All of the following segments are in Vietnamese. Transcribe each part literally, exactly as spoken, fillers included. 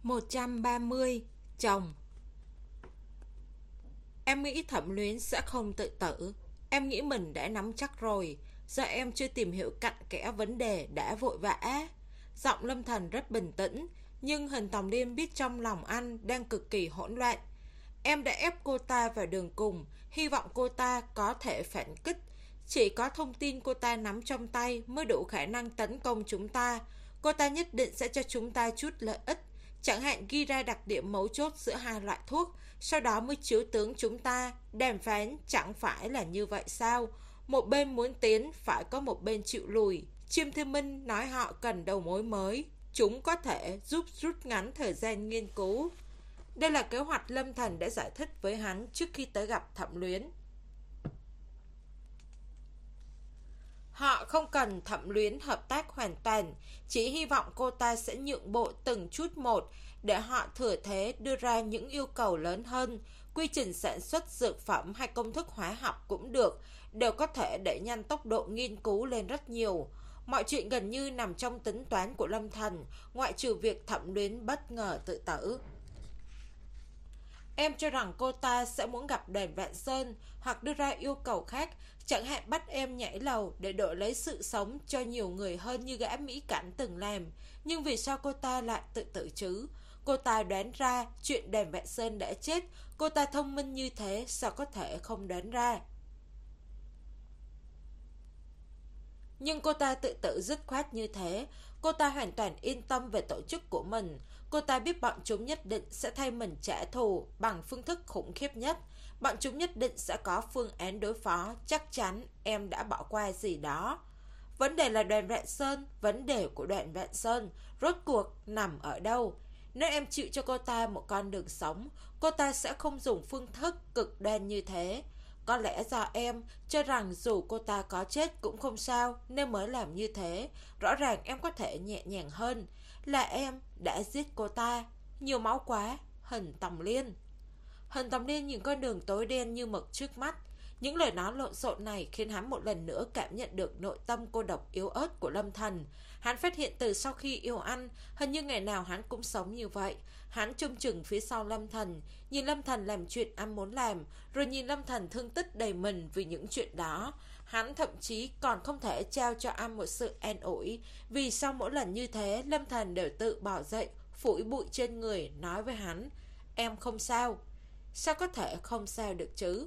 một trăm ba mươi. Chồng. Em nghĩ Thẩm Luyến sẽ không tự tử. Em nghĩ mình đã nắm chắc rồi. Do em chưa tìm hiểu cặn kẽ vấn đề đã vội vã. Giọng Lâm Thần rất bình tĩnh, nhưng Hình Tòng Liên biết trong lòng anh đang cực kỳ hỗn loạn. Em đã ép cô ta vào đường cùng, hy vọng cô ta có thể phản kích. Chỉ có thông tin cô ta nắm trong tay mới đủ khả năng tấn công chúng ta. Cô ta nhất định sẽ cho chúng ta chút lợi ích, chẳng hạn ghi ra đặc điểm mấu chốt giữa hai loại thuốc, sau đó mới chiếu tướng chúng ta. Đàm phán chẳng phải là như vậy sao? Một bên muốn tiến, phải có một bên chịu lùi. Chiêm Thiên Minh nói họ cần đầu mối mới, chúng có thể giúp rút ngắn thời gian nghiên cứu. Đây là kế hoạch Lâm Thần đã giải thích với hắn trước khi tới gặp Thẩm Luyến. Họ không cần Thẩm Luyến hợp tác hoàn toàn, chỉ hy vọng cô ta sẽ nhượng bộ từng chút một để họ thừa thế đưa ra những yêu cầu lớn hơn. Quy trình sản xuất dược phẩm hay công thức hóa học cũng được, đều có thể đẩy nhanh tốc độ nghiên cứu lên rất nhiều. Mọi chuyện gần như nằm trong tính toán của Lâm Thần, ngoại trừ việc Thẩm Luyến bất ngờ tự tử. Em cho rằng cô ta sẽ muốn gặp Đền Vạn Sơn hoặc đưa ra yêu cầu khác, chẳng hạn bắt em nhảy lầu để đổi lấy sự sống cho nhiều người hơn như gã Mỹ Cảnh từng làm. Nhưng vì sao cô ta lại tự tử chứ? Cô ta đoán ra chuyện Đền Vạn Sơn đã chết. Cô ta thông minh như thế, sao có thể không đoán ra? Nhưng cô ta tự tử dứt khoát như thế. Cô ta hoàn toàn yên tâm về tổ chức của mình. Cô ta biết bọn chúng nhất định sẽ thay mình trả thù bằng phương thức khủng khiếp nhất. Bọn chúng nhất định sẽ có phương án đối phó. Chắc chắn em đã bỏ qua gì đó. Vấn đề là Đoàn Vạn Sơn. Vấn đề của Đoàn Vạn Sơn rốt cuộc nằm ở đâu? Nếu em chịu cho cô ta một con đường sống, cô ta sẽ không dùng phương thức cực đoan như thế. Có lẽ do em cho rằng dù cô ta có chết cũng không sao nên mới làm như thế. Rõ ràng em có thể nhẹ nhàng hơn. Là em đã giết cô ta. Nhiều máu quá. Hình Tòng Liên. Hình Tòng Liên nhìn con đường tối đen như mực trước mắt. Những lời nói lộn xộn này khiến hắn một lần nữa cảm nhận được nội tâm cô độc yếu ớt của Lâm Thần. Hắn phát hiện từ sau khi yêu anh, hình như ngày nào hắn cũng sống như vậy. Hắn trông chừng phía sau Lâm Thần, nhìn Lâm Thần làm chuyện anh muốn làm, rồi nhìn Lâm Thần thương tích đầy mình vì những chuyện đó. Hắn thậm chí còn không thể trao cho anh một sự an ủi, vì sau mỗi lần như thế, Lâm Thần đều tự bỏ dậy, phủi bụi trên người, nói với hắn: "Em không sao." Sao có thể không sao được chứ?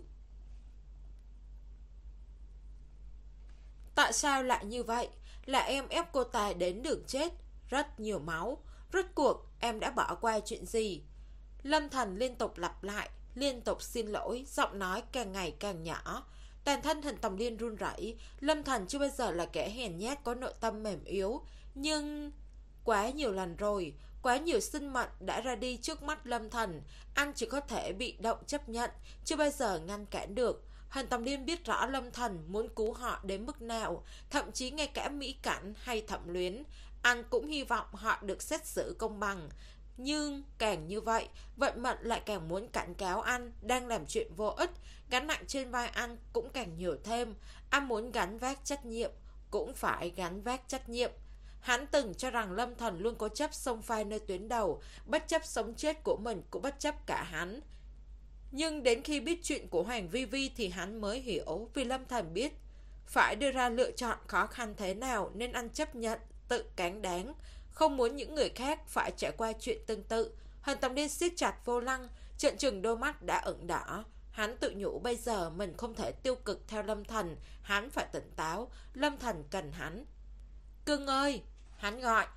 Tại sao lại như vậy? Là em ép cô ta đến đường chết. Rất nhiều máu. Rốt cuộc em đã bỏ qua chuyện gì? Lâm Thần liên tục lặp lại, liên tục xin lỗi, giọng nói càng ngày càng nhỏ. Toàn thân Hình Tòng Liên run rẩy. Lâm Thần chưa bao giờ là kẻ hèn nhát có nội tâm mềm yếu. Nhưng quá nhiều lần rồi, quá nhiều sinh mệnh đã ra đi trước mắt Lâm Thần. Anh chỉ có thể bị động chấp nhận, chưa bao giờ ngăn cản được. Hình Tòng Liên biết rõ Lâm Thần muốn cứu họ đến mức nào. Thậm chí ngay cả Mỹ Cảnh hay Thẩm Luyến, anh cũng hy vọng họ được xét xử công bằng. Nhưng càng như vậy, vận mệnh lại càng muốn cảnh cáo anh đang làm chuyện vô ích. Gánh nặng trên vai anh cũng càng nhiều thêm. Anh muốn gánh vác trách nhiệm, cũng phải gánh vác trách nhiệm. Hắn từng cho rằng Lâm Thần luôn cố chấp xông pha nơi tuyến đầu, bất chấp sống chết của mình cũng bất chấp cả hắn. Nhưng đến khi biết chuyện của Hoàng Vi Vi thì hắn mới hiểu, vì Lâm Thần biết phải đưa ra lựa chọn khó khăn thế nào nên anh chấp nhận, tự cáng đáng, không muốn những người khác phải trải qua chuyện tương tự. Hình Tòng Liên siết chặt vô lăng, trợn trừng đôi mắt đã ửng đỏ. Hắn tự nhủ bây giờ mình không thể tiêu cực theo Lâm Thần, hắn phải tỉnh táo, Lâm Thần cần hắn. "Cưng ơi!" hắn gọi.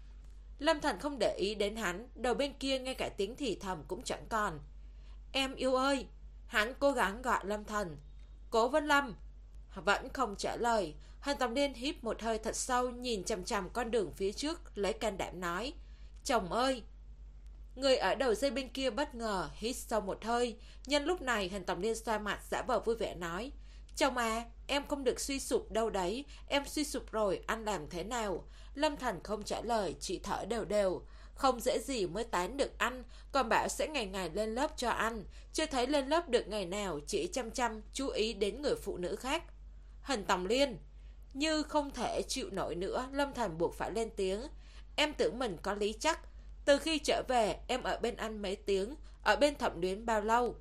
Lâm Thần không để ý đến hắn, đầu bên kia ngay cả tiếng thì thầm cũng chẳng còn. "Em yêu ơi!" hắn cố gắng gọi Lâm Thần. "Cố Vân Lâm!" vẫn không trả lời. Hình Tòng Liên hít một hơi thật sâu, nhìn chằm chằm con đường phía trước, lấy can đảm nói: "Chồng ơi!" Người ở đầu dây bên kia bất ngờ hít sâu một hơi. Nhân lúc này, Hình Tòng Liên xoa mặt giả vờ vui vẻ nói: "Chồng à, em không được suy sụp đâu đấy. Em suy sụp rồi, anh làm thế nào?" Lâm Thần không trả lời, chỉ thở đều đều. Không dễ gì mới tán được anh, còn bảo sẽ ngày ngày lên lớp cho anh. Chưa thấy lên lớp được ngày nào, chỉ chăm chăm chú ý đến người phụ nữ khác. Hình Tòng Liên. Như không thể chịu nổi nữa, Lâm Thần buộc phải lên tiếng: "Em tưởng mình có lý chắc. Từ khi trở về, em ở bên anh mấy tiếng, ở bên Thẩm Luyến bao lâu?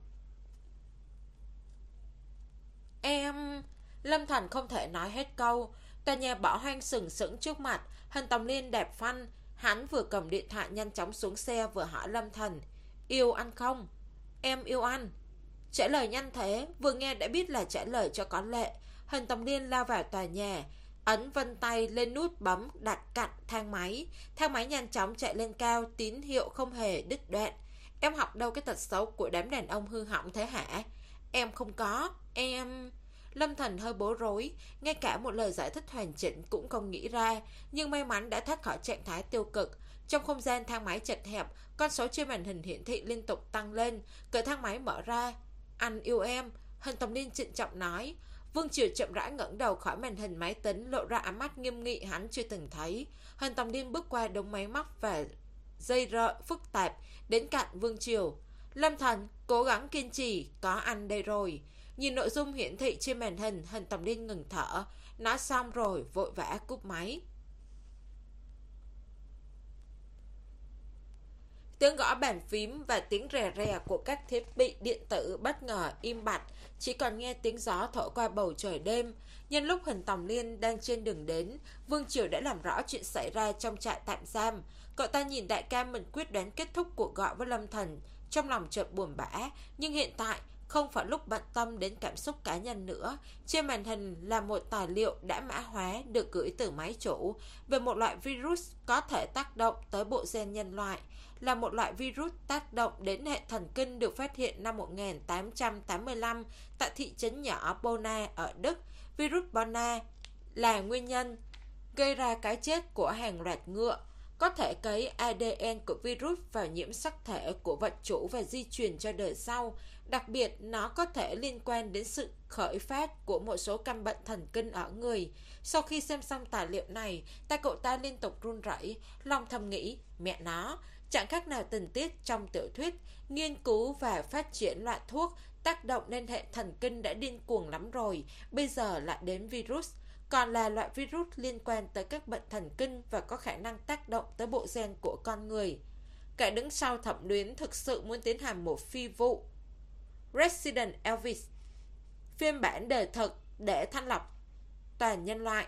Em... Lâm Thành không thể nói hết câu. Tòa nhà bỏ hoang sừng sững trước mặt. Hình Tòng Liên đạp phanh. Hắn vừa cầm điện thoại nhanh chóng xuống xe, vừa hỏi Lâm Thành: Yêu anh không? Em yêu anh. Trả lời nhanh thế, vừa nghe đã biết là trả lời cho có lệ. Hình Tòng Liên lao vào tòa nhà, ấn vân tay lên nút bấm đặt cạnh thang máy. Thang máy nhanh chóng chạy lên cao, tín hiệu không hề đứt đoạn. Em học đâu cái tật xấu của đám đàn ông hư hỏng thế hả? Em không có, em... Lâm Thành hơi bối rối, ngay cả một lời giải thích hoàn chỉnh cũng không nghĩ ra, nhưng may mắn đã thoát khỏi trạng thái tiêu cực. Trong không gian thang máy chật hẹp, con số trên màn hình hiển thị liên tục tăng lên, cửa thang máy mở ra. Anh yêu em, Hình Tòng Liên trịnh trọng nói. Vương Triều chậm rãi ngẩng đầu khỏi màn hình máy tính, lộ ra ánh mắt nghiêm nghị hắn chưa từng thấy. Hình Tòng Liên bước qua đống máy móc và dây rợ phức tạp, đến cạnh Vương Triều. Lâm Thành, cố gắng kiên trì, có anh đây rồi. Nhìn nội dung hiển thị trên màn hình, Hình Tòng Liên ngừng thở. Nói xong rồi vội vã cúp máy. Tiếng gõ bàn phím và tiếng rè rè của các thiết bị điện tử bất ngờ im bặt, chỉ còn nghe tiếng gió thổi qua bầu trời đêm. Nhân lúc Hình Tòng Liên đang trên đường đến, Vương Triều đã làm rõ chuyện xảy ra trong trại tạm giam. Cậu ta nhìn đại ca mình quyết đoán kết thúc cuộc gọi với Lâm Thành, trong lòng chợt buồn bã, nhưng hiện tại không phải lúc bận tâm đến cảm xúc cá nhân nữa. Trên màn hình là một tài liệu đã mã hóa được gửi từ máy chủ về một loại virus có thể tác động tới bộ gen nhân loại. Là một loại virus tác động đến hệ thần kinh được phát hiện năm một nghìn tám trăm tám mươi lăm tại thị trấn nhỏ Bona ở Đức. Virus Bona là nguyên nhân gây ra cái chết của hàng loạt ngựa. Có thể cấy a đê en của virus vào nhiễm sắc thể của vật chủ và di truyền cho đời sau. Đặc biệt, nó có thể liên quan đến sự khởi phát của một số căn bệnh thần kinh ở người. Sau khi xem xong tài liệu này, tay cậu ta liên tục run rẩy, lòng thầm nghĩ, mẹ nó, chẳng khác nào tình tiết trong tiểu thuyết. Nghiên cứu và phát triển loại thuốc tác động lên hệ thần kinh đã điên cuồng lắm rồi, bây giờ lại đến virus. Còn là loại virus liên quan tới các bệnh thần kinh và có khả năng tác động tới bộ gen của con người. Kẻ đứng sau Thẩm Luyến thực sự muốn tiến hành một phi vụ Resident Elvis, phiên bản đời thực để thanh lọc toàn nhân loại.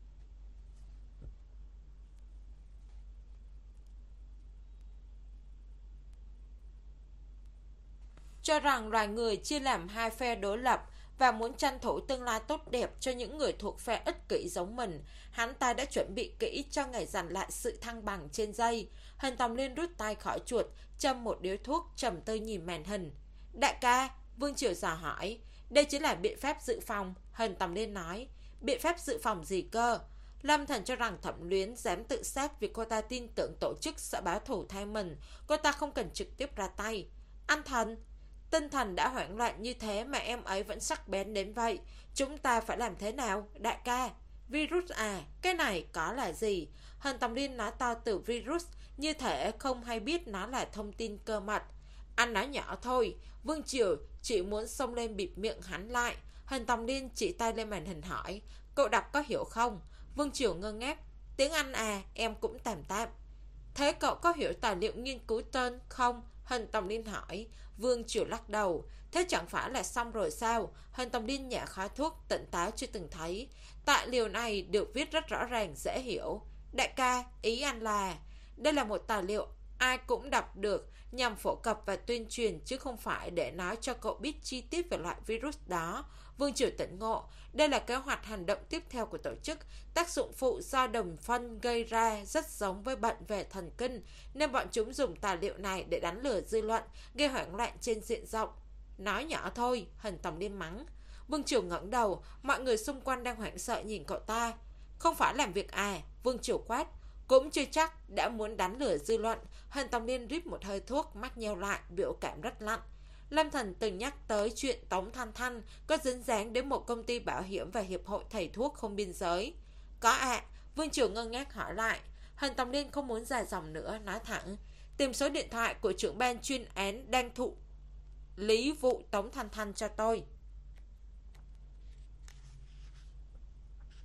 Cho rằng loài người chia làm hai phe đối lập và muốn tranh thủ tương lai tốt đẹp cho những người thuộc phe ích kỷ giống mình, hắn ta đã chuẩn bị kỹ cho ngày giành lại sự thăng bằng trên dây. Hình Tòng Liên rút tay khỏi chuột, châm một điếu thuốc, trầm tư nhìn màn hình. Đại ca, Vương Triều dò hỏi. Đây chính là biện pháp dự phòng, Hình Tòng Liên nói. Biện pháp dự phòng gì cơ? Lâm Thần cho rằng Thẩm Luyến dám tự sát vì cô ta tin tưởng tổ chức sẽ báo thù thay mình. Cô ta không cần trực tiếp ra tay. Anh Thần, tinh thần đã hoảng loạn như thế mà em ấy vẫn sắc bén đến vậy. Chúng ta phải làm thế nào, đại ca? Virus à, cái này có là gì? Hình Tòng Liên nói to từ virus, như thể không hay biết nó là thông tin cơ mật. Anh nói nhỏ thôi. Vương Triều chỉ muốn xông lên bịt miệng hắn lại. Hình Tòng Liên chỉ tay lên màn hình hỏi, cậu đọc có hiểu không? Vương Triều ngơ ngác. Tiếng Anh à, em cũng tạm tạm. Thế cậu có hiểu tài liệu nghiên cứu tên không? Hình Tòng Liên hỏi. Vương Triều lắc đầu. Thế chẳng phải là xong rồi sao? Hình Tòng Liên nhả khói thuốc, tỉnh táo chưa từng thấy. Tài liệu này được viết rất rõ ràng, dễ hiểu. Đại ca, ý anh là đây là một tài liệu ai cũng đọc được, nhằm phổ cập và tuyên truyền, chứ không phải để nói cho cậu biết chi tiết về loại virus đó. Vương Triều tỉnh ngộ. Đây là kế hoạch hành động tiếp theo của tổ chức. Tác dụng phụ do đồng phân gây ra rất giống với bệnh về thần kinh, nên bọn chúng dùng tài liệu này để đánh lừa dư luận, gây hoảng loạn trên diện rộng. Nói nhỏ thôi, Hình Tòng Liên mắng. Vương Triều ngẩng đầu, mọi người xung quanh đang hoảng sợ nhìn cậu ta. Không phải làm việc à? Vương Triều quát. Cũng chưa chắc đã muốn đánh lừa dư luận. Hình Tòng Liên rít một hơi thuốc, mắt nheo lại, biểu cảm rất lạnh. Lâm Thần từng nhắc tới chuyện Tống Thanh Thanh có dính dáng đến một công ty bảo hiểm và hiệp hội thầy thuốc không biên giới. Có ạ. À, Vương Triều ngơ ngác hỏi lại. Hình Tòng Liên không muốn dài dòng nữa, nói thẳng. Tìm số điện thoại của trưởng ban chuyên án đang thụ lý vụ Tống Thanh Thanh cho tôi.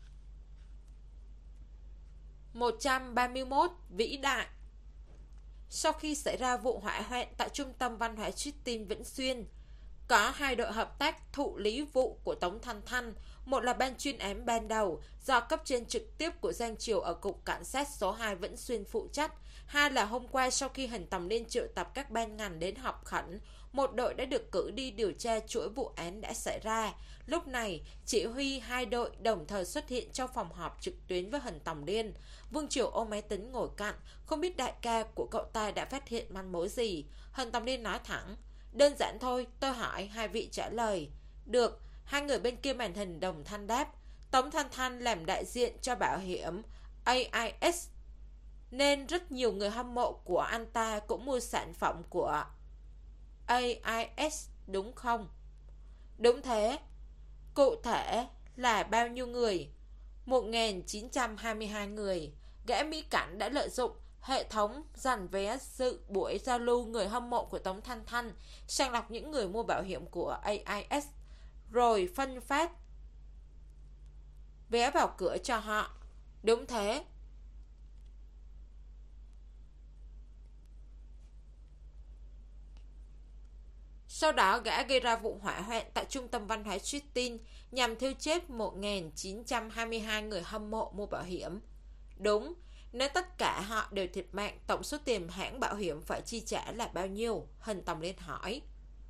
một trăm ba mươi mốt. Vĩ đại. sau khi xảy ra vụ hỏa hoạn tại Trung tâm Văn hóa Tristin Vĩnh Xuyên, có hai đội hợp tác thụ lý vụ của Tống Thanh Thanh. Một là ban chuyên án ban đầu do cấp trên trực tiếp của Giang Triều ở Cục Cảnh sát số hai Vĩnh Xuyên phụ trách. Hai là hôm qua sau khi Hình Tòng Liên triệu tập các ban ngành đến họp khẩn, một đội đã được cử đi điều tra chuỗi vụ án đã xảy ra. Lúc này, chỉ huy hai đội đồng thời xuất hiện trong phòng họp trực tuyến với Hình Tòng Liên. Vương Triều ôm máy tính ngồi cạnh, không biết đại ca của cậu ta đã phát hiện manh mối gì. Hình Tòng Liên nói thẳng: đơn giản thôi, tôi hỏi, hai vị trả lời. Được, hai người bên kia màn hình đồng thanh đáp. Tống Thanh Thanh làm đại diện cho bảo hiểm a i ét, nên rất nhiều người hâm mộ của anh ta cũng mua sản phẩm của a i ét, đúng không? Đúng thế. Cụ thể là bao nhiêu người? một nghìn chín trăm hai mươi hai người. Gã Mỹ Cảnh đã lợi dụng hệ thống giành vé dự buổi giao lưu người hâm mộ của Tống Thanh Thanh, sàng lọc những người mua bảo hiểm của a i ét, rồi phân phát vé vào cửa cho họ. Đúng thế. Sau đó gã gây ra vụ hỏa hoạn tại Trung tâm Văn hóa Tristin nhằm thiêu chết một nghìn chín trăm hai mươi hai người hâm mộ mua bảo hiểm. Đúng, nếu tất cả họ đều thiệt mạng, tổng số tiền hãng bảo hiểm phải chi trả là bao nhiêu? Hình Tòng Liên hỏi.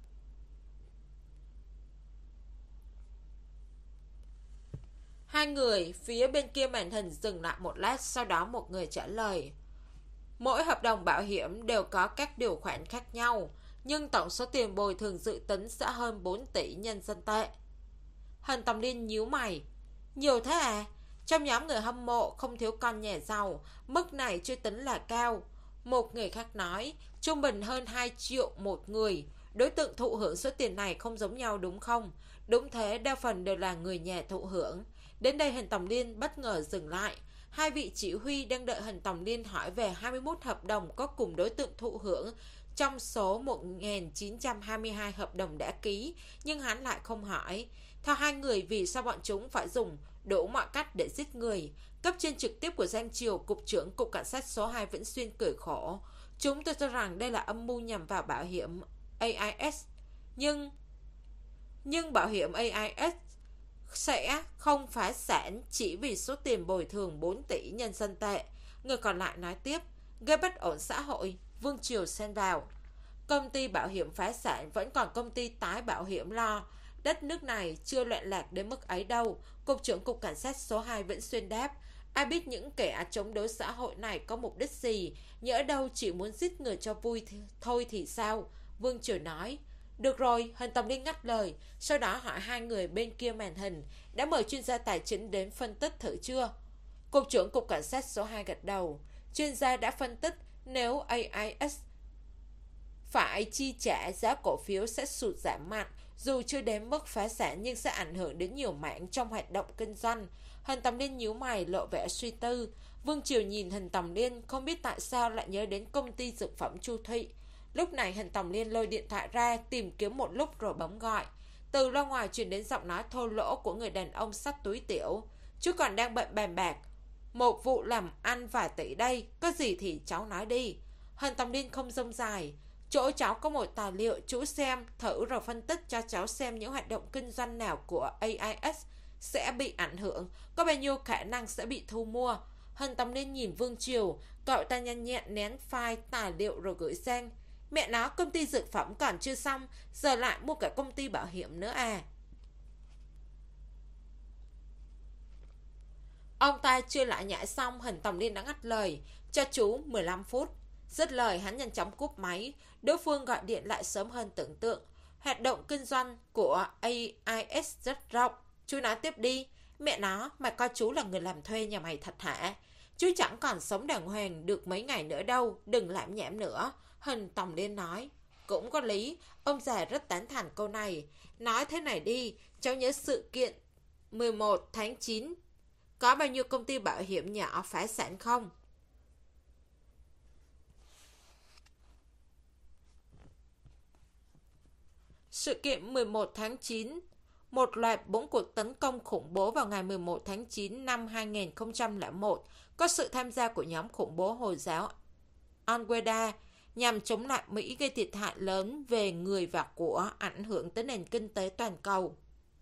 Hai người phía bên kia màn hình dừng lại một lát, sau đó một người trả lời. Mỗi hợp đồng bảo hiểm đều có các điều khoản khác nhau, nhưng tổng số tiền bồi thường dự tính sẽ hơn bốn tỷ nhân dân tệ. Hình Tòng Liên nhíu mày. Nhiều thế à? Trong nhóm người hâm mộ không thiếu con nhà giàu, mức này chưa tính là cao. Một người khác nói, trung bình hơn hai triệu một người. Đối tượng thụ hưởng số tiền này không giống nhau đúng không? Đúng thế, đa phần đều là người nhà thụ hưởng. Đến đây Hình Tòng Liên bất ngờ dừng lại. Hai vị chỉ huy đang đợi Hình Tòng Liên hỏi về hai mươi mốt hợp đồng có cùng đối tượng thụ hưởng trong số một nghìn chín trăm hai mươi hai hợp đồng đã ký, nhưng hắn lại không hỏi. Theo hai người, vì sao bọn chúng phải dùng đủ mọi cách để giết người? Cấp trên trực tiếp của Giang Triều, Cục trưởng Cục Cảnh sát số hai Vĩnh Xuyên cười khổ. Chúng tôi cho rằng đây là âm mưu nhằm vào bảo hiểm a i ét. Nhưng Nhưng bảo hiểm a i ét sẽ không phá sản chỉ vì số tiền bồi thường bốn tỷ nhân dân tệ. Người còn lại nói tiếp. Gây bất ổn xã hội. Vương Triều xen vào. Công ty bảo hiểm phá sản vẫn còn công ty tái bảo hiểm lo. Đất nước này chưa loạn lạc đến mức ấy đâu. Cục trưởng Cục Cảnh sát số hai Vĩnh Xuyên đáp. Ai biết những kẻ chống đối xã hội này có mục đích gì? Nhỡ đâu chỉ muốn giết người cho vui thì, thôi thì sao? Vương Triều nói. Được rồi, Hình Tòng Liên ngắt lời. Sau đó hỏi hai người bên kia màn hình, đã mời chuyên gia tài chính đến phân tích thử chưa? Cục trưởng Cục Cảnh sát số hai gật đầu. Chuyên gia đã phân tích nếu a i ét phải chi trả, giá cổ phiếu sẽ sụt giảm mạnh. Dù chưa đến mức phá sản nhưng sẽ ảnh hưởng đến nhiều mảng trong hoạt động kinh doanh. Hình Tòng Liên nhíu mày lộ vẻ suy tư. Vương Triều nhìn Hình Tòng Liên, không biết tại sao lại nhớ đến công ty dược phẩm Chu Thụy. Lúc này Hình Tòng Liên lôi điện thoại ra, tìm kiếm một lúc rồi bấm gọi. Từ loa ngoài truyền đến giọng nói thô lỗ của người đàn ông xách túi tiểu. Chú còn đang bận bàn bạc một vụ làm ăn vài tỷ đây, có gì thì cháu nói đi. Hình Tòng Liên không rông dài. Chỗ cháu có một tài liệu, chú xem thử rồi phân tích cho cháu xem những hoạt động kinh doanh nào của a i ét sẽ bị ảnh hưởng, có bao nhiêu khả năng sẽ bị thu mua. Hình Tòng Liên nhìn Vương Triều, cậu ta nhanh nhẹn nén file tài liệu rồi gửi sang. Mẹ nó, công ty dược phẩm còn chưa xong, giờ lại mua cả công ty bảo hiểm nữa à? Ông ta chưa lại nhảy xong, Hình Tòng Liên đã ngắt lời. Cho chú mười lăm phút. Dứt lời hắn nhanh chóng cúp máy. Đối phương gọi điện lại sớm hơn tưởng tượng. Hoạt động kinh doanh của a i ét rất rộng. Chú nói tiếp đi. Mẹ nó, mày coi chú là người làm thuê nhà mày thật hả? Chú chẳng còn sống đàng hoàng được mấy ngày nữa đâu. Đừng làm nhảm nữa. Hình Tòng Liên nói. Cũng có lý. Ông già rất tán thành câu này. Nói thế này đi. Cháu nhớ sự kiện mười một tháng chín. Có bao nhiêu công ty bảo hiểm nhỏ phá sản không? Sự kiện mười một tháng chín. Một loạt bốn cuộc tấn công khủng bố vào ngày mười một tháng chín năm hai nghìn không trăm lẻ một có sự tham gia của nhóm khủng bố Hồi giáo Al-Qaeda. nhằm chống lại Mỹ gây thiệt hại lớn về người và của, ảnh hưởng tới nền kinh tế toàn cầu.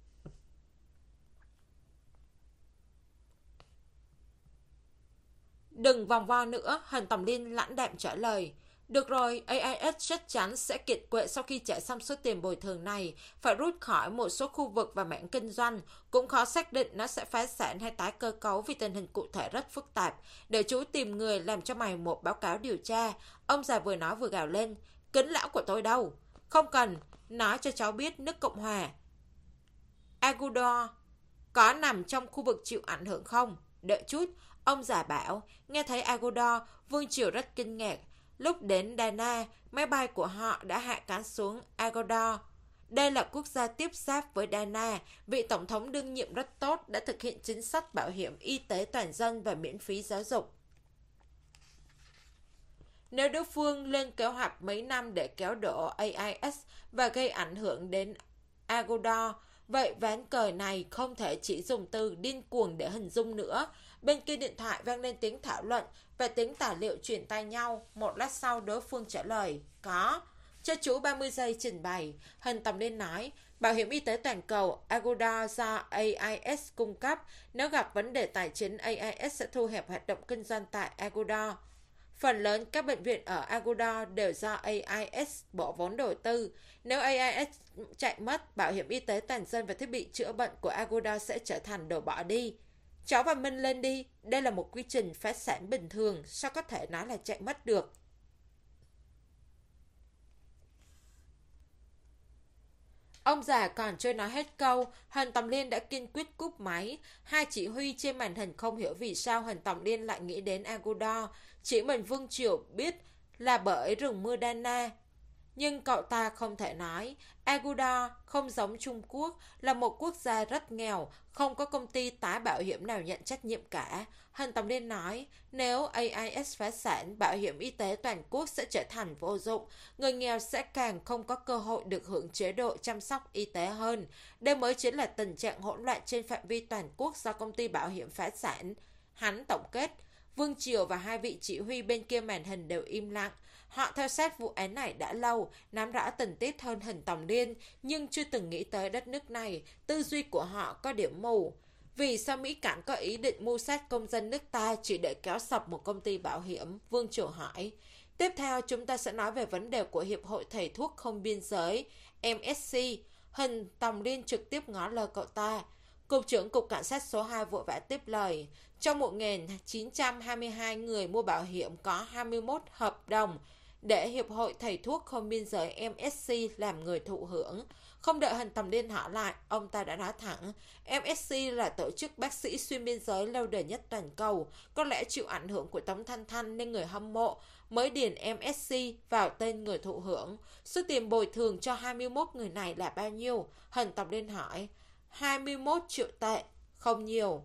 Đừng vòng vo nữa, Hân Tòng Liên lãnh đạm trả lời. Được rồi, a i ét chắc chắn sẽ kiệt quệ sau khi trả xong số tiền bồi thường này, phải rút khỏi một số khu vực và mảng kinh doanh, cũng khó xác định nó sẽ phá sản hay tái cơ cấu vì tình hình cụ thể rất phức tạp. Để chú tìm người làm cho mày một báo cáo điều tra. Ông già vừa nói vừa gào lên. Kính lão của tôi đâu? Không cần, nói cho cháu biết nước Cộng hòa Ecuador có nằm trong khu vực chịu ảnh hưởng không? Đợi chút, ông già bảo. Nghe thấy Ecuador, Vương Triều rất kinh ngạc. Lúc đến Dana, máy bay của họ đã hạ cánh xuống Ecuador. Đây là quốc gia tiếp giáp với Dana. Vị tổng thống đương nhiệm rất tốt, đã thực hiện chính sách bảo hiểm y tế toàn dân và miễn phí giáo dục. Nếu đối phương lên kế hoạch mấy năm để kéo đổ a i ét và gây ảnh hưởng đến Ecuador, vậy ván cờ này không thể chỉ dùng từ điên cuồng để hình dung nữa. Bên kia điện thoại vang lên tiếng thảo luận và tiếng tài liệu chuyển tay nhau. Một lát sau đối phương trả lời. Có. Cho chú ba mươi giây trình bày. Hân Tòng Liên nói. Bảo hiểm y tế toàn cầu Ecuador do a i ét cung cấp. Nếu gặp vấn đề tài chính, a i ét sẽ thu hẹp hoạt động kinh doanh tại Ecuador. Phần lớn các bệnh viện ở Ecuador đều do a i ét bỏ vốn đầu tư. Nếu a i ét chạy mất, bảo hiểm y tế toàn dân và thiết bị chữa bệnh của Ecuador sẽ trở thành đồ bỏ đi. Cháu và Minh lên đi, đây là một quy trình phá sản bình thường, sao có thể nói là chạy mất được. Ông già còn chưa nói hết câu, Hân Tòng Liên đã kiên quyết cúp máy. Hai chỉ huy trên màn hình không hiểu vì sao Hân Tòng Liên lại nghĩ đến Ecuador. Chỉ mình Vương Triều biết là bởi rừng mưa Dana. Nhưng cậu ta không thể nói. Ecuador không giống Trung Quốc, là một quốc gia rất nghèo, không có công ty tái bảo hiểm nào nhận trách nhiệm cả. Hân Tòng Liên nói, nếu a i ét phá sản, bảo hiểm y tế toàn quốc sẽ trở thành vô dụng. Người nghèo sẽ càng không có cơ hội được hưởng chế độ chăm sóc y tế hơn. Đây mới chính là tình trạng hỗn loạn trên phạm vi toàn quốc do công ty bảo hiểm phá sản. Hắn tổng kết. Vương Triều và hai vị chỉ huy bên kia màn hình đều im lặng. Họ theo sát vụ án này đã lâu, nắm rõ tình tiết hơn Hân Tòng Liên, nhưng chưa từng nghĩ tới đất nước này. Tư duy của họ có điểm mù. Vì sao Mỹ Cảnh có ý định mưu sát công dân nước ta chỉ để kéo sập một công ty bảo hiểm? Vương Triều hỏi. Tiếp theo chúng ta sẽ nói về vấn đề của Hiệp hội Thầy thuốc không biên giới, em ét xê. Hân Tòng Liên trực tiếp ngó lơ cậu ta. Cục trưởng Cục Cảnh sát số hai vội vã tiếp lời. Trong một nghìn chín trăm hai mươi hai người mua bảo hiểm có hai mươi mốt hợp đồng để Hiệp hội Thầy thuốc không biên giới em ét xê làm người thụ hưởng. Không đợi Hân Tòng Liên hỏi lại, ông ta đã nói thẳng, em ét xê là tổ chức bác sĩ xuyên biên giới lâu đời nhất toàn cầu. Có lẽ chịu ảnh hưởng của Tống Thanh Thanh nên người hâm mộ mới điền em ét xê vào tên người thụ hưởng. Số tiền bồi thường cho hai mươi mốt người này là bao nhiêu? Hân Tòng Liên hỏi. hai mươi mốt triệu tệ, không nhiều.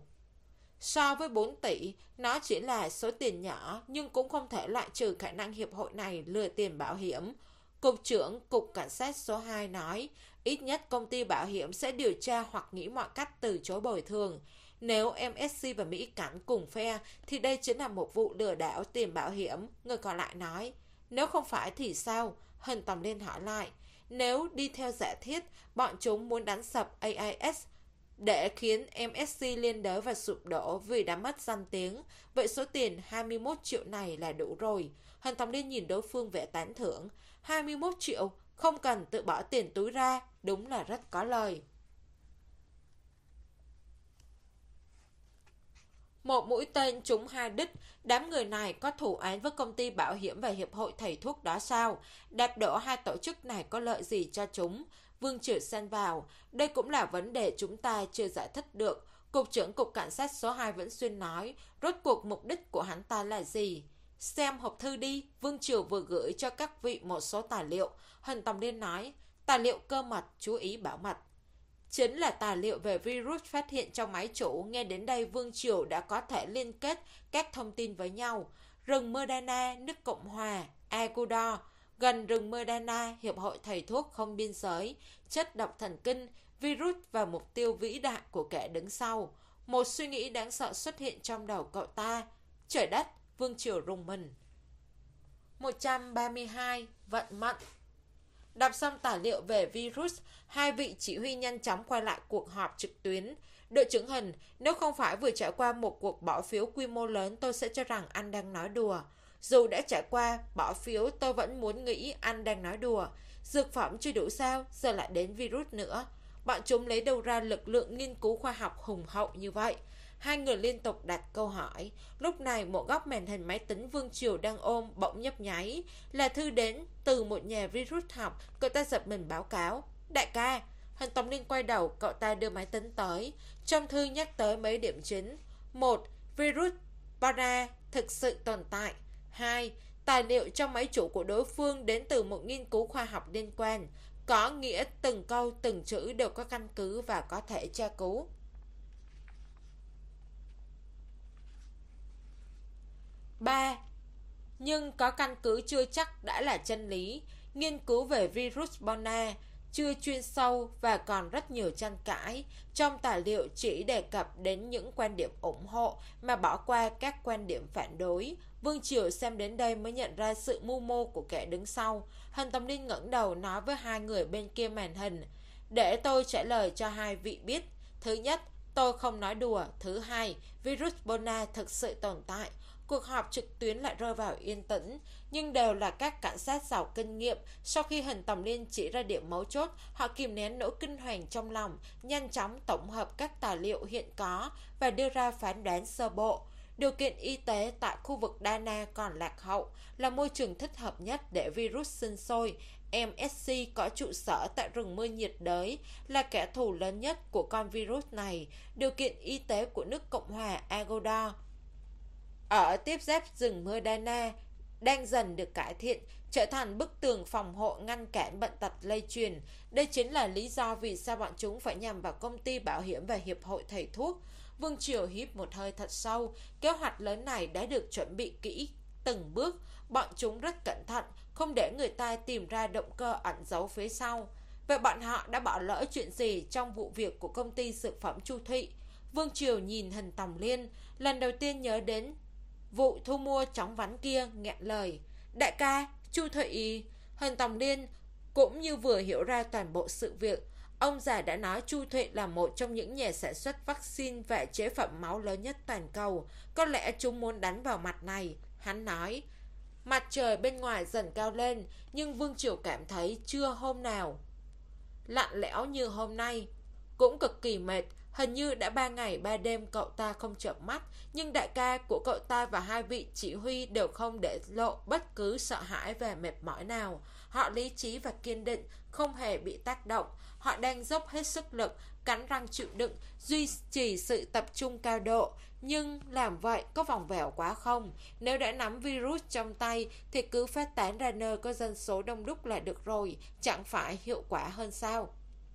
So với bốn tỷ, nó chỉ là số tiền nhỏ, nhưng cũng không thể loại trừ khả năng hiệp hội này lừa tiền bảo hiểm. Cục trưởng Cục Cảnh sát số hai nói, ít nhất công ty bảo hiểm sẽ điều tra hoặc nghĩ mọi cách từ chối bồi thường. Nếu em ét xê và Mỹ Cảnh cùng phe, thì đây chính là một vụ lừa đảo tiền bảo hiểm. Người còn lại nói, nếu không phải thì sao? Hân Tòng Liên hỏi lại, nếu đi theo giả thiết, bọn chúng muốn đánh sập a i ét để khiến em ét xê liên đới và sụp đổ vì đã mất danh tiếng, vậy số tiền hai mươi mốt triệu này là đủ rồi. Hân Tòng Liên nhìn đối phương vẻ tán thưởng. hai mươi mốt triệu, không cần tự bỏ tiền túi ra, đúng là rất có lời. Một mũi tên trúng hai đích, đám người này có thù án với công ty bảo hiểm và Hiệp hội Thầy thuốc đó sao? Đạp đổ hai tổ chức này có lợi gì cho chúng? Vương Triều xen vào, đây cũng là vấn đề chúng ta chưa giải thích được. Cục trưởng Cục Cảnh sát số hai vẫn xuyên nói, rốt cuộc mục đích của hắn ta là gì? Xem hộp thư đi, Vương Triều vừa gửi cho các vị một số tài liệu. Hân Tòng Liên nói, tài liệu cơ mật, chú ý bảo mật. Chính là tài liệu về virus phát hiện trong máy chủ. Nghe đến đây Vương Triều đã có thể liên kết các thông tin với nhau. Rừng mưa Dana, nước Cộng hòa, Ecuador. Gần rừng mưa Dana, Hiệp hội Thầy thuốc không biên giới, chất độc thần kinh, virus và mục tiêu vĩ đại của kẻ đứng sau. Một suy nghĩ đáng sợ xuất hiện trong đầu cậu ta. Trời đất, Vương Triều rùng mình. một trăm ba mươi hai. Vận mệnh. Đọc xong tài liệu về virus, hai vị chỉ huy nhanh chóng quay lại cuộc họp trực tuyến. Đội trưởng Hình, nếu không phải vừa trải qua một cuộc bỏ phiếu quy mô lớn, tôi sẽ cho rằng anh đang nói đùa. Dù đã trải qua bỏ phiếu, tôi vẫn muốn nghĩ anh đang nói đùa. Dược phẩm chưa đủ sao, giờ lại đến virus nữa. Bọn chúng lấy đâu ra lực lượng nghiên cứu khoa học hùng hậu như vậy? Hai người liên tục đặt câu hỏi. Lúc này một góc màn hình máy tính Vương Triều đang ôm bỗng nhấp nháy. Là thư đến từ một nhà virus học. Cậu ta giật mình báo cáo: đại ca. Hình Tòng Liên quay đầu, cậu ta đưa máy tính tới. Trong thư nhắc tới mấy điểm chính. Một. Virus Corona thực sự tồn tại. Hai. Tài liệu trong máy chủ của đối phương đến từ một nghiên cứu khoa học liên quan. Có nghĩa từng câu từng chữ đều có căn cứ và có thể tra cứu. Ba. Nhưng có căn cứ chưa chắc đã là chân lý. Nghiên cứu về virus Corona chưa chuyên sâu và còn rất nhiều tranh cãi. Trong tài liệu chỉ đề cập đến những quan điểm ủng hộ mà bỏ qua các quan điểm phản đối. Vương Triều xem đến đây mới nhận ra sự mưu mô của kẻ đứng sau. Hình Tòng Liên ngẩng đầu nói với hai người bên kia màn hình: để tôi trả lời cho hai vị biết. Thứ nhất, tôi không nói đùa. Thứ hai, virus Corona thực sự tồn tại. Cuộc họp trực tuyến lại rơi vào yên tĩnh, nhưng đều là các cảnh sát giàu kinh nghiệm. Sau khi Hình Tòng Liên chỉ ra điểm mấu chốt, họ kìm nén nỗi kinh hoàng trong lòng, nhanh chóng tổng hợp các tài liệu hiện có và đưa ra phán đoán sơ bộ. Điều kiện y tế tại khu vực Dana còn lạc hậu, là môi trường thích hợp nhất để virus sinh sôi. em ét xê có trụ sở tại rừng mưa nhiệt đới, là kẻ thù lớn nhất của con virus này. Điều kiện y tế của nước Cộng hòa Ecuador ở tiếp giáp rừng mưa Dana đang dần được cải thiện, trở thành bức tường phòng hộ ngăn cản bệnh tật lây truyền. Đây chính là lý do vì sao bọn chúng phải nhằm vào công ty bảo hiểm và hiệp hội thầy thuốc. Vương Triều hít một hơi thật sâu. Kế hoạch lớn này đã được chuẩn bị kỹ từng bước. Bọn chúng rất cẩn thận, không để người ta tìm ra động cơ ẩn giấu phía sau. Vậy bọn họ đã bỏ lỡ chuyện gì trong vụ việc của công ty dược phẩm Chu Thụy? Vương Triều nhìn Hình Tòng Liên, lần đầu tiên nhớ đến vụ thu mua chóng vánh kia, nghẹn lời: đại ca, Chu Thụy. Hình Tòng Liên cũng như vừa hiểu ra toàn bộ sự việc. Ông già đã nói Chu Thụy là một trong những nhà sản xuất vaccine và chế phẩm máu lớn nhất toàn cầu. Có lẽ chúng muốn đánh vào mặt này. Hắn nói. Mặt trời bên ngoài dần cao lên, nhưng Vương Triều cảm thấy chưa hôm nào lạnh lẽo như hôm nay. Cũng cực kỳ mệt. Hình như đã ba ngày ba đêm cậu ta không chợp mắt. Nhưng đại ca của cậu ta và hai vị chỉ huy đều không để lộ bất cứ sợ hãi và mệt mỏi nào. Họ lý trí và kiên định, không hề bị tác động. Họ đang dốc hết sức lực, cắn răng chịu đựng, duy trì sự tập trung cao độ. Nhưng làm vậy có vòng vèo quá không? Nếu đã nắm virus trong tay thì cứ phát tán ra nơi có dân số đông đúc là được rồi. Chẳng phải hiệu quả hơn sao?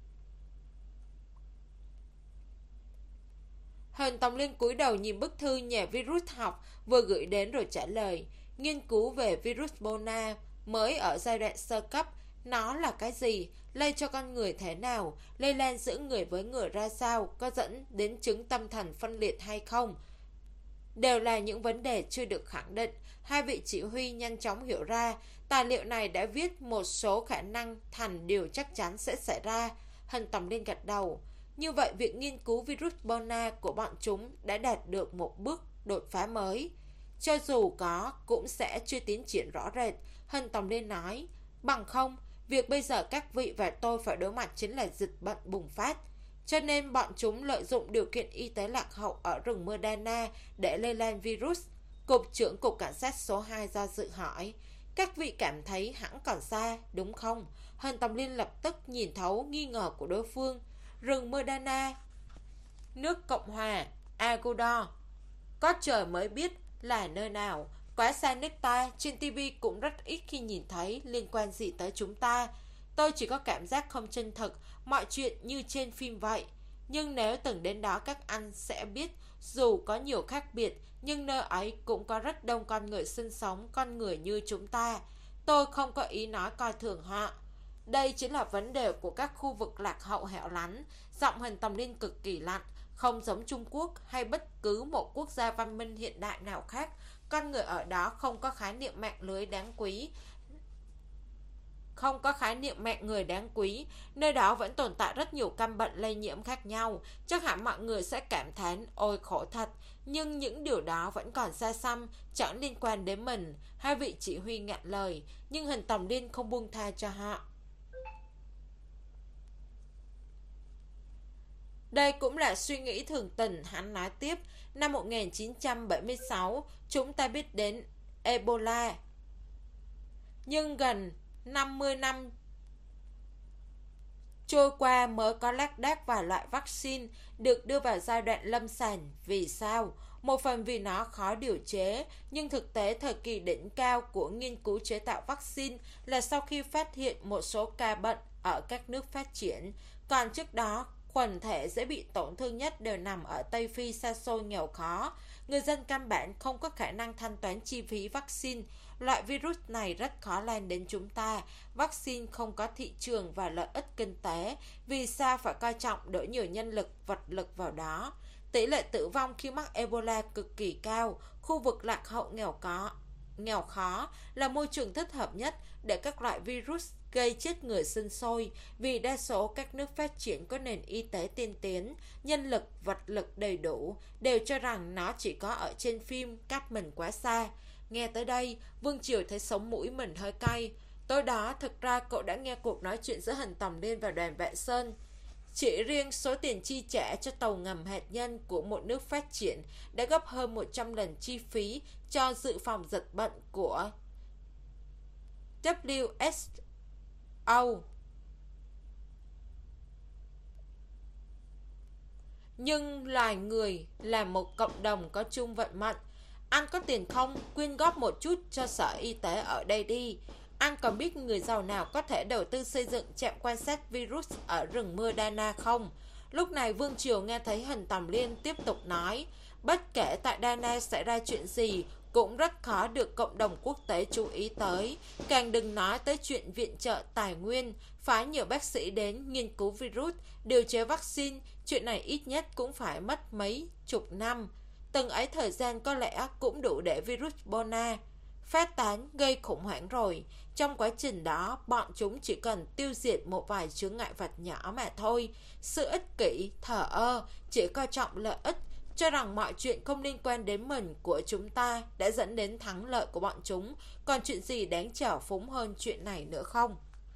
Hình Tòng Liên cúi đầu nhìn bức thư nhà virus học vừa gửi đến rồi trả lời: nghiên cứu về virus Corona mới ở giai đoạn sơ cấp. Nó là cái gì? Lây cho con người thế nào? Lây lan giữa người với người ra sao? Có dẫn đến chứng tâm thần phân liệt hay không? Đều là những vấn đề chưa được khẳng định. Hai vị chỉ huy nhanh chóng hiểu ra. Tài liệu này đã viết một số khả năng thành điều chắc chắn sẽ xảy ra. Hình Tòng Liên gật đầu. Như vậy việc nghiên cứu virus Corona của bọn chúng đã đạt được một bước đột phá mới. Cho dù có, cũng sẽ chưa tiến triển rõ rệt. Hình Tòng Liên nói. Bằng không, việc bây giờ các vị và tôi phải đối mặt chính là dịch bệnh bùng phát. Cho nên bọn chúng lợi dụng điều kiện y tế lạc hậu ở rừng mưa Dana để lây lan virus. Cục trưởng Cục Cảnh sát số hai do dự hỏi. Các vị cảm thấy hẳn còn xa, đúng không? Hình Tòng Liên lập tức nhìn thấu nghi ngờ của đối phương. Rừng mưa Dana, nước Cộng hòa Ecuador, có trời mới biết là nơi nào. Quá xa nước ta, trên tivi cũng rất ít khi nhìn thấy, liên quan gì tới chúng ta. Tôi chỉ có cảm giác không chân thực, mọi chuyện như trên phim vậy. Nhưng nếu từng đến đó các anh sẽ biết, dù có nhiều khác biệt, nhưng nơi ấy cũng có rất đông con người sinh sống, con người như chúng ta. Tôi không có ý nói coi thường họ. Đây chính là vấn đề của các khu vực lạc hậu hẻo lánh. Giọng Hình Tòng Liên cực kỳ lạnh, không giống Trung Quốc hay bất cứ một quốc gia văn minh hiện đại nào khác. Con người ở đó không có khái niệm mạng lưới đáng quý, không có khái niệm mạng người đáng quý. Nơi đó vẫn tồn tại rất nhiều căn bệnh lây nhiễm khác nhau. Chắc hẳn mọi người sẽ cảm thán ôi khổ thật, nhưng những điều đó vẫn còn xa xăm, chẳng liên quan đến mình. Hai vị chỉ huy ngạn lời, nhưng hình tòng điên không buông tha cho họ. Đây cũng là suy nghĩ thường tình, hắn nói tiếp. Năm một nghìn chín trăm bảy mươi sáu, chúng ta biết đến Ebola. Nhưng gần năm mươi năm trôi qua mới có lác đác vài loại vaccine được đưa vào giai đoạn lâm sàng. Vì sao? Một phần vì nó khó điều chế, nhưng thực tế thời kỳ đỉnh cao của nghiên cứu chế tạo vaccine là sau khi phát hiện một số ca bệnh ở các nước phát triển. Còn trước đó, quần thể dễ bị tổn thương nhất đều nằm ở Tây Phi xa xôi nghèo khó. Người dân căn bản không có khả năng thanh toán chi phí vaccine. Loại virus này rất khó lan đến chúng ta. Vaccine không có thị trường và lợi ích kinh tế. Vì sao phải coi trọng đổ nhiều nhân lực, vật lực vào đó? Tỷ lệ tử vong khi mắc Ebola cực kỳ cao. Khu vực lạc hậu nghèo có nghèo khó là môi trường thích hợp nhất để các loại virus gây chết người sinh sôi, vì đa số các nước phát triển có nền y tế tiên tiến, nhân lực, vật lực đầy đủ, đều cho rằng nó chỉ có ở trên phim, cách mình quá xa. Nghe tới đây, Vương Triều thấy sống mũi mình hơi cay. Tối đó, thực ra cậu đã nghe cuộc nói chuyện giữa Hình Tòng Điên và Đoàn Vạn Sơn. Chỉ riêng số tiền chi trả cho tàu ngầm hạt nhân của một nước phát triển đã gấp hơn một trăm lần chi phí cho dự phòng dịch bệnh của W H O. Nhưng loài người là một cộng đồng có chung vận mệnh. Anh có tiền không? Quyên góp một chút cho sở y tế ở đây đi. Anh còn biết người giàu nào có thể đầu tư xây dựng trạm quan sát virus ở rừng mưa Dana không? Lúc này Vương Triều nghe thấy Hình Tòng Liên tiếp tục nói, bất kể tại Dana xảy ra chuyện gì cũng rất khó được cộng đồng quốc tế chú ý tới. Càng đừng nói tới chuyện viện trợ tài nguyên, phái nhiều bác sĩ đến nghiên cứu virus, điều chế vaccine. Chuyện này ít nhất cũng phải mất mấy chục năm. Từng ấy thời gian có lẽ cũng đủ để virus Bona phát tán gây khủng hoảng rồi. Trong quá trình đó, bọn chúng chỉ cần tiêu diệt một vài chướng ngại vật nhỏ mà thôi. Sự ích kỷ, thờ ơ, chỉ coi trọng lợi ích, cho rằng mọi chuyện không liên quan đến mình của chúng ta đã dẫn đến thắng lợi của bọn chúng. Còn chuyện gì đáng trào phúng hơn chuyện này nữa không?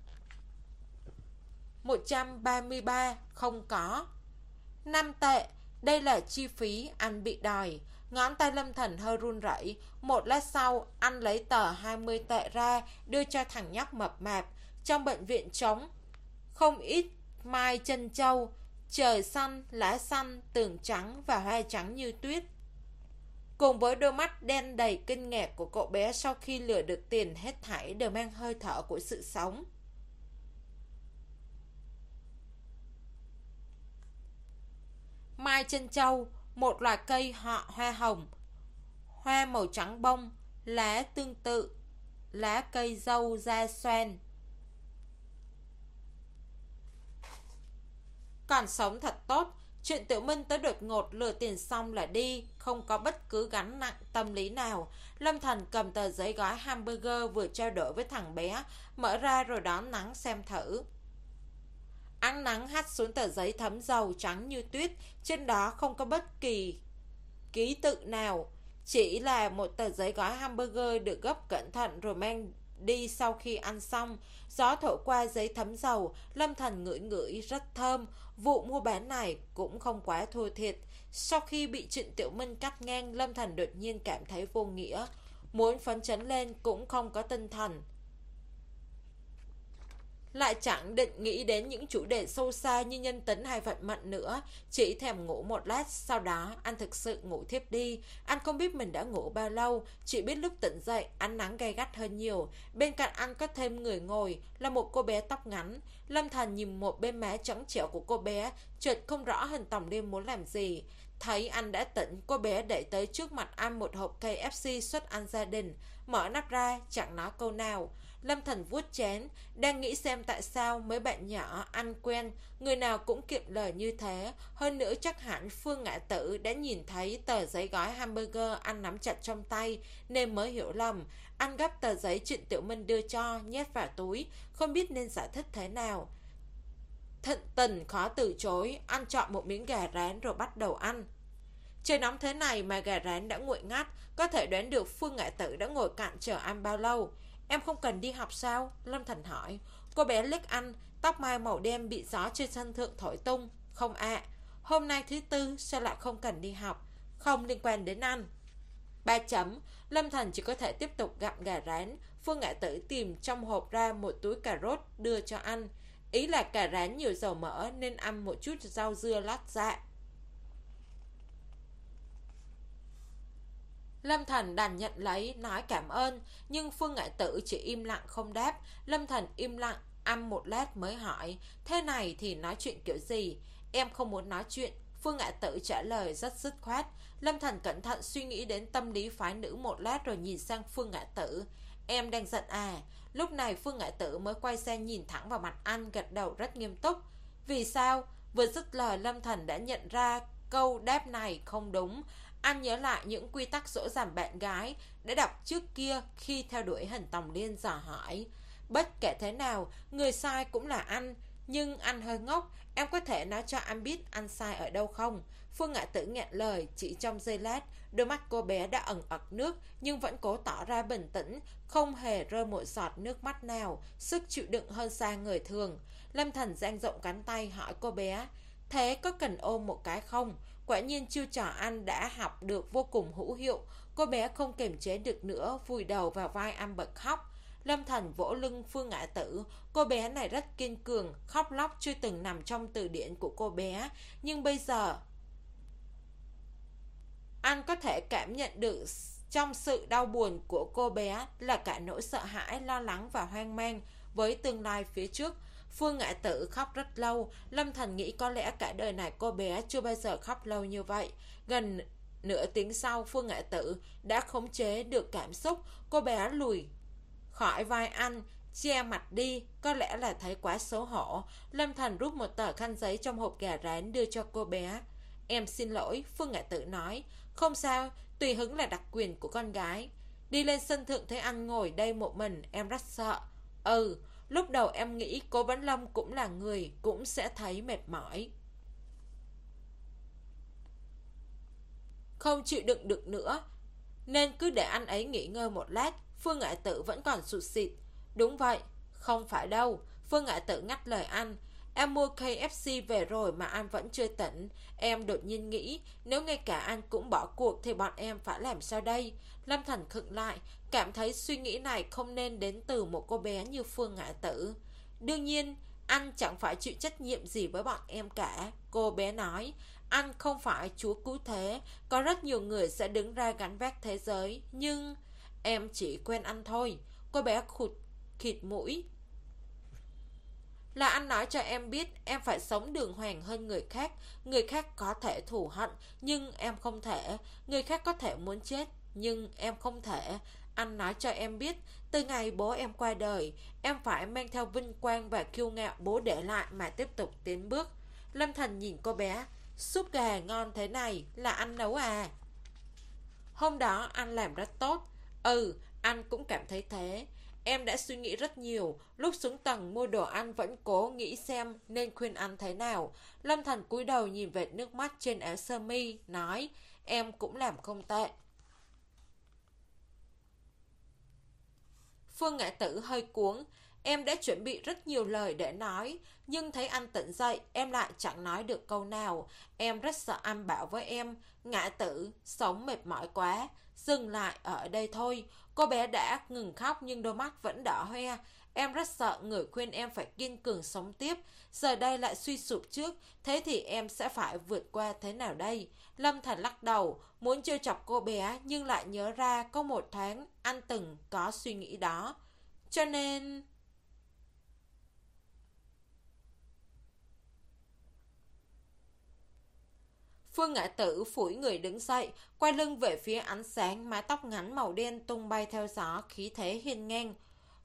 một trăm ba mươi ba. Không có. năm tệ. Đây là chi phí anh bị đòi. Ngón tay Lâm Thần hơi run rẩy. Một lát sau, anh lấy tờ hai mươi tệ ra, đưa cho thằng nhóc mập mạp. Trong bệnh viện trống, không ít mai chân châu, trời xanh, lá xanh, tường trắng và hoa trắng như tuyết. Cùng với đôi mắt đen đầy kinh ngạc của cậu bé sau khi lừa được tiền, hết thảy đều mang hơi thở của sự sống. Mai chân châu, một loài cây họ hoa hồng, hoa màu trắng bông, lá tương tự lá cây dâu da xoan. Còn sống thật tốt. Chuyện Tiểu Minh tới đột ngột lừa tiền xong là đi, không có bất cứ gánh nặng tâm lý nào. Lâm Thần cầm tờ giấy gói hamburger vừa trao đổi với thằng bé, mở ra rồi đón nắng xem thử. Ánh nắng hắt xuống tờ giấy thấm dầu trắng như tuyết, trên đó không có bất kỳ ký tự nào, chỉ là một tờ giấy gói hamburger được gấp cẩn thận rồi mang đi sau khi ăn xong. Gió thổi qua giấy thấm dầu, Lâm Thần ngửi ngửi rất thơm. Vụ mua bán này cũng không quá thua thiệt. Sau khi bị Trịnh Tiểu Minh cắt ngang, Lâm Thần đột nhiên cảm thấy vô nghĩa, muốn phấn chấn lên cũng không có tinh thần, lại chẳng định nghĩ đến những chủ đề sâu xa như nhân tính hay vận mệnh nữa. Chỉ thèm ngủ một lát, sau đó anh thực sự ngủ thiếp đi. Anh không biết mình đã ngủ bao lâu, chỉ biết lúc tỉnh dậy ánh nắng gay gắt hơn nhiều. Bên cạnh anh có thêm người ngồi, là một cô bé tóc ngắn. Lâm Thần nhìn một bên má trắng trẻo của cô bé, chợt không rõ Hình Tòng Điên muốn làm gì. Thấy anh đã tỉnh, cô bé đẩy tới trước mặt anh một hộp K F C suất ăn gia đình, mở nắp ra chẳng nói câu nào. Lâm Thành vuốt chén, đang nghĩ xem tại sao mấy bạn nhỏ ăn quen, người nào cũng kiệm lời như thế. Hơn nữa chắc hẳn Phương Ngã Tử đã nhìn thấy tờ giấy gói hamburger anh nắm chặt trong tay, nên mới hiểu lầm. Anh gấp tờ giấy Trịnh Tiểu Minh đưa cho, nhét vào túi, không biết nên giải thích thế nào. Thận tình khó từ chối, anh chọn một miếng gà rán rồi bắt đầu ăn. Trời nóng thế này mà gà rán đã nguội ngắt, có thể đoán được Phương Ngã Tử đã ngồi cạnh chờ ăn bao lâu. Em không cần đi học sao? Lâm Thành hỏi. Cô bé liếc anh, tóc mai màu đen bị gió trên sân thượng thổi tung. Không ạ, à, hôm nay thứ tư sao lại không cần đi học? Không liên quan đến anh. Ba chấm, Lâm Thành chỉ có thể tiếp tục gặm gà rán. Phương Ngã Tử tìm trong hộp ra một túi cà rốt đưa cho anh. Ý là cà rán nhiều dầu mỡ nên ăn một chút rau dưa lót dạ. Lâm Thành đành nhận lấy, nói cảm ơn, nhưng Phương Ngã Tử chỉ im lặng không đáp. Lâm Thành im lặng, ăn một lát mới hỏi, thế này thì nói chuyện kiểu gì? Em không muốn nói chuyện, Phương Ngã Tử trả lời rất dứt khoát. Lâm Thành cẩn thận suy nghĩ đến tâm lý phái nữ một lát rồi nhìn sang Phương Ngã Tử. Em đang giận à? Lúc này Phương Ngã Tử mới quay sang nhìn thẳng vào mặt anh, gật đầu rất nghiêm túc. Vì sao? Vừa dứt lời Lâm Thành đã nhận ra câu đáp này không đúng. Anh nhớ lại những quy tắc dỗ dành bạn gái đã đọc trước kia khi theo đuổi Hình Tòng Liên, dò hỏi. Bất kể thế nào, người sai cũng là anh. Nhưng anh hơi ngốc, em có thể nói cho anh biết anh sai ở đâu không? Phương Ngã Tử nghẹn lời, chỉ trong giây lát, đôi mắt cô bé đã ẩn ẩn nước nhưng vẫn cố tỏ ra bình tĩnh, không hề rơi một giọt nước mắt nào, sức chịu đựng hơn xa người thường. Lâm Thành dang rộng cánh tay hỏi cô bé, thế có cần ôm một cái không? Quả nhiên chiêu trò anh đã học được vô cùng hữu hiệu. Cô bé không kiềm chế được nữa, vùi đầu vào vai anh bật khóc. Lâm Thành vỗ lưng Phương Ngã Tử. Cô bé này rất kiên cường, khóc lóc chưa từng nằm trong từ điển của cô bé. Nhưng bây giờ anh có thể cảm nhận được trong sự đau buồn của cô bé là cả nỗi sợ hãi, lo lắng và hoang mang với tương lai phía trước. Phương Ngã Tử khóc rất lâu. Lâm Thành nghĩ có lẽ cả đời này cô bé chưa bao giờ khóc lâu như vậy. Gần nửa tiếng sau, Phương Ngã Tử đã khống chế được cảm xúc. Cô bé lùi khỏi vai anh, che mặt đi, có lẽ là thấy quá xấu hổ. Lâm Thành rút một tờ khăn giấy trong hộp gà rán đưa cho cô bé. Em xin lỗi, Phương Ngã Tử nói. Không sao, tùy hứng là đặc quyền của con gái. Đi lên sân thượng thấy anh ngồi đây một mình, em rất sợ. Ừ, lúc đầu em nghĩ Cố Vấn Lâm cũng là người, cũng sẽ thấy mệt mỏi, không chịu đựng được nữa, nên cứ để anh ấy nghỉ ngơi một lát. Phương Ngã Tử vẫn còn sụt sịt. Đúng vậy, không phải đâu. Phương Ngã Tử ngắt lời anh. Em mua ca ép xê về rồi mà anh vẫn chưa tỉnh. Em đột nhiên nghĩ, nếu ngay cả anh cũng bỏ cuộc thì bọn em phải làm sao đây? Lâm Thành khựng lại, cảm thấy suy nghĩ này không nên đến từ một cô bé như Phương Ngã Tử. Đương nhiên, anh chẳng phải chịu trách nhiệm gì với bọn em cả, cô bé nói. Anh không phải chúa cứu thế, có rất nhiều người sẽ đứng ra gánh vác thế giới, nhưng em chỉ quen anh thôi. Cô bé khụt khịt mũi. Là anh nói cho em biết em phải sống đường hoàng hơn người khác. Người khác có thể thù hận, nhưng em không thể. Người khác có thể muốn chết, nhưng em không thể. Anh nói cho em biết, từ ngày bố em qua đời, em phải mang theo vinh quang và kiêu ngạo bố để lại mà tiếp tục tiến bước. Lâm Thành nhìn cô bé. Súp gà ngon thế này là anh nấu à? Hôm đó anh làm rất tốt. Ừ, anh cũng cảm thấy thế. Em đã suy nghĩ rất nhiều. Lúc xuống tầng mua đồ ăn vẫn cố nghĩ xem nên khuyên anh thế nào. Lâm Thành cúi đầu nhìn vệt nước mắt trên áo sơ mi, nói em cũng làm không tệ. Phương Ngã Tử hơi cuống. Em đã chuẩn bị rất nhiều lời để nói, nhưng thấy anh tỉnh dậy, em lại chẳng nói được câu nào. Em rất sợ anh bảo với em, Ngã Tử, sống mệt mỏi quá, dừng lại ở đây thôi. Cô bé đã ngừng khóc nhưng đôi mắt vẫn đỏ hoe. Em rất sợ người khuyên em phải kiên cường sống tiếp, giờ đây lại suy sụp trước, thế thì em sẽ phải vượt qua thế nào đây? Lâm Thành lắc đầu, muốn trêu chọc cô bé nhưng lại nhớ ra có một tháng anh từng có suy nghĩ đó. Cho nên... Phương Ngã Tử phủi người đứng dậy, quay lưng về phía ánh sáng, mái tóc ngắn màu đen tung bay theo gió, khí thế hiên ngang.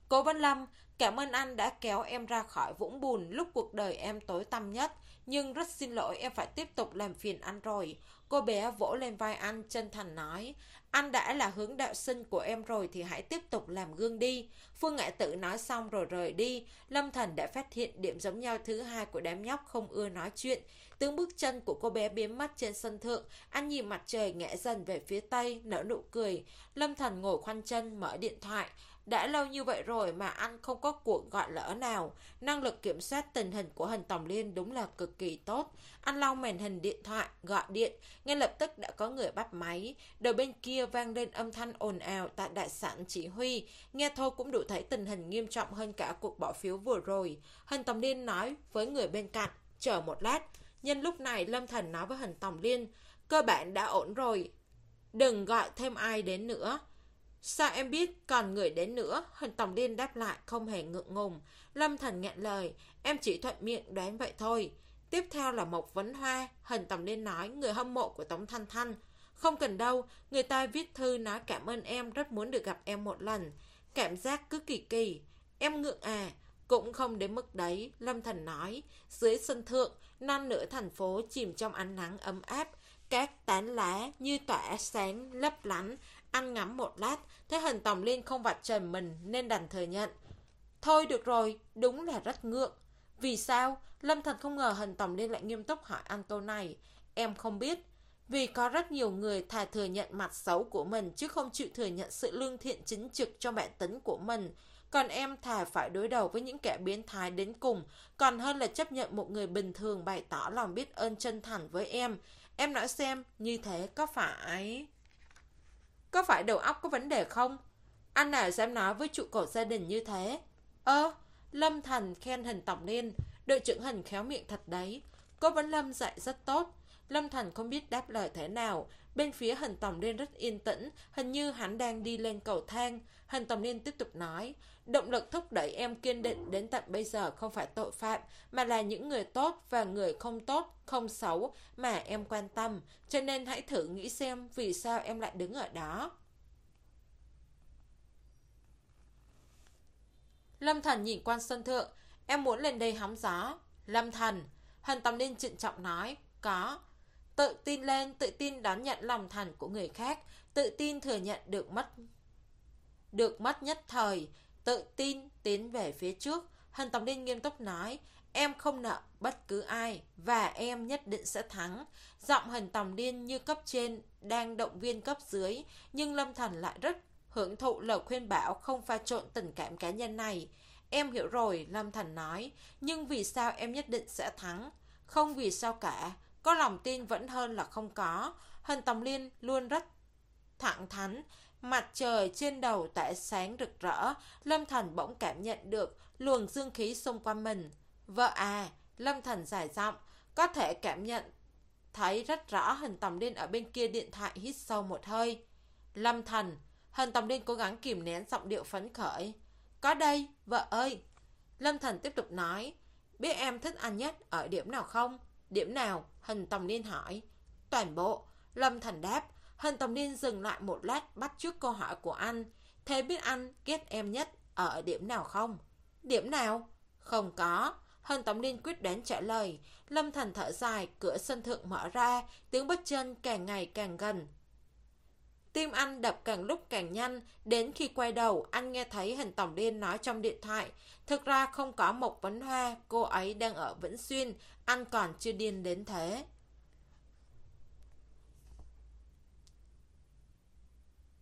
Cố Văn Lâm, cảm ơn anh đã kéo em ra khỏi vũng bùn lúc cuộc đời em tối tăm nhất. Nhưng rất xin lỗi, em phải tiếp tục làm phiền anh rồi. Cô bé vỗ lên vai anh, chân thành nói. Anh đã là hướng đạo sinh của em rồi thì hãy tiếp tục làm gương đi. Phương Ngã Tử nói xong rồi rời đi. Lâm Thành đã phát hiện điểm giống nhau thứ hai của đám nhóc không ưa nói chuyện. Tiếng bước chân của cô bé biến mất trên sân thượng. Anh nhìn mặt trời ngã dần về phía tây, nở nụ cười. Lâm Thành ngồi khoanh chân mở điện thoại. Đã lâu như vậy rồi mà anh không có cuộc gọi lỡ nào. Năng lực kiểm soát tình hình của Hình Tòng Liên đúng là cực kỳ tốt. Anh lau màn hình điện thoại, gọi điện. Ngay lập tức đã có người bắt máy. Đầu bên kia vang lên âm thanh ồn ào tại đại sảnh chỉ huy. Nghe thôi cũng đủ thấy tình hình nghiêm trọng hơn cả cuộc bỏ phiếu vừa rồi. Hình Tòng Liên nói với người bên cạnh. Chờ một lát. Nhân lúc này Lâm Thành nói với Hình Tòng Liên. Cơ bản đã ổn rồi. Đừng gọi thêm ai đến nữa. Sao em biết còn người đến nữa? Hình Tòng Liên đáp lại không hề ngượng ngùng. Lâm Thành nghẹn lời. Em chỉ thuận miệng đoán vậy thôi. Tiếp theo là Mộc Vấn Hoa. Hình Tòng Liên nói người hâm mộ của Tống Thanh Thanh. Không cần đâu. Người ta viết thư nói cảm ơn em, rất muốn được gặp em một lần. Cảm giác cứ kỳ kỳ. Em ngượng à? Cũng không đến mức đấy. Lâm Thành nói. Dưới sân thượng, non nửa thành phố chìm trong ánh nắng ấm áp. Các tán lá như tỏa sáng lấp lánh. Anh ngắm một lát, thấy Hình Tòng Liên không vạch trần mình nên đành thừa nhận. Thôi được rồi, đúng là rất ngượng. Vì sao? Lâm Thành không ngờ Hình Tòng Liên lại nghiêm túc hỏi anh câu này. Em không biết. Vì có rất nhiều người thà thừa nhận mặt xấu của mình chứ không chịu thừa nhận sự lương thiện chính trực trong bản tính của mình. Còn em thà phải đối đầu với những kẻ biến thái đến cùng, còn hơn là chấp nhận một người bình thường bày tỏ lòng biết ơn chân thành với em. Em nói xem, như thế có phải... Có phải đầu óc có vấn đề không? Anh nào dám nói với trụ cột gia đình như thế? Ơ, Lâm Thành khen Hình Tòng Liên. Đội trưởng Hình khéo miệng thật đấy. Cô Vấn Lâm dạy rất tốt. Lâm Thành không biết đáp lời thế nào. Bên phía Hình Tòng Liên rất yên tĩnh. Hình như hắn đang đi lên cầu thang. Hình Tòng Liên tiếp tục nói. Động lực thúc đẩy em kiên định đến tận bây giờ không phải tội phạm, mà là những người tốt và người không tốt, không xấu mà em quan tâm. Cho nên hãy thử nghĩ xem vì sao em lại đứng ở đó. Lâm Thành nhìn quan sân thượng. Em muốn lên đây hóng gió. Lâm Thành. Hình Tòng Liên trịnh trọng nói. Có. Tự tin lên, tự tin đón nhận lòng thành của người khác, tự tin thừa nhận được mất được mất nhất thời, tự tin tiến về phía trước. Hình Tòng Liên nghiêm túc nói. Em không nợ bất cứ ai và em nhất định sẽ thắng. Giọng Hình Tòng Liên như cấp trên đang động viên cấp dưới, nhưng Lâm Thành lại rất hưởng thụ lời khuyên bảo không pha trộn tình cảm cá nhân này. Em hiểu rồi, Lâm Thành nói. Nhưng vì sao em nhất định sẽ thắng? Không vì sao cả. Có lòng tin vẫn hơn là không có. Hình Tòng Liên luôn rất thẳng thắn. Mặt trời trên đầu tỏa sáng rực rỡ. Lâm Thành bỗng cảm nhận được luồng dương khí xung quanh mình. Vợ à, Lâm Thành dài giọng, có thể cảm nhận thấy rất rõ. Hình Tòng Liên ở bên kia điện thoại hít sâu một hơi. Lâm Thành. Hình Tòng Liên cố gắng kìm nén giọng điệu phấn khởi. Có đây, vợ ơi. Lâm Thành tiếp tục nói. Biết em thích anh nhất ở điểm nào không? Điểm nào? Hình Tòng Liên hỏi. Toàn bộ. Lâm Thành đáp. Hình Tòng Liên dừng lại một lát bắt chước câu hỏi của anh. Thế biết anh ghét em nhất ở điểm nào không? Điểm nào? Không có. Hình Tòng Liên quyết đoán trả lời. Lâm Thành thở dài, cửa sân thượng mở ra, tiếng bước chân càng ngày càng gần. Tim anh đập càng lúc càng nhanh, đến khi quay đầu, anh nghe thấy Hình Tòng Liên nói trong điện thoại. Thực ra không có Mộc Vấn Hoa, cô ấy đang ở Vĩnh Xuyên, anh còn chưa điên đến thế.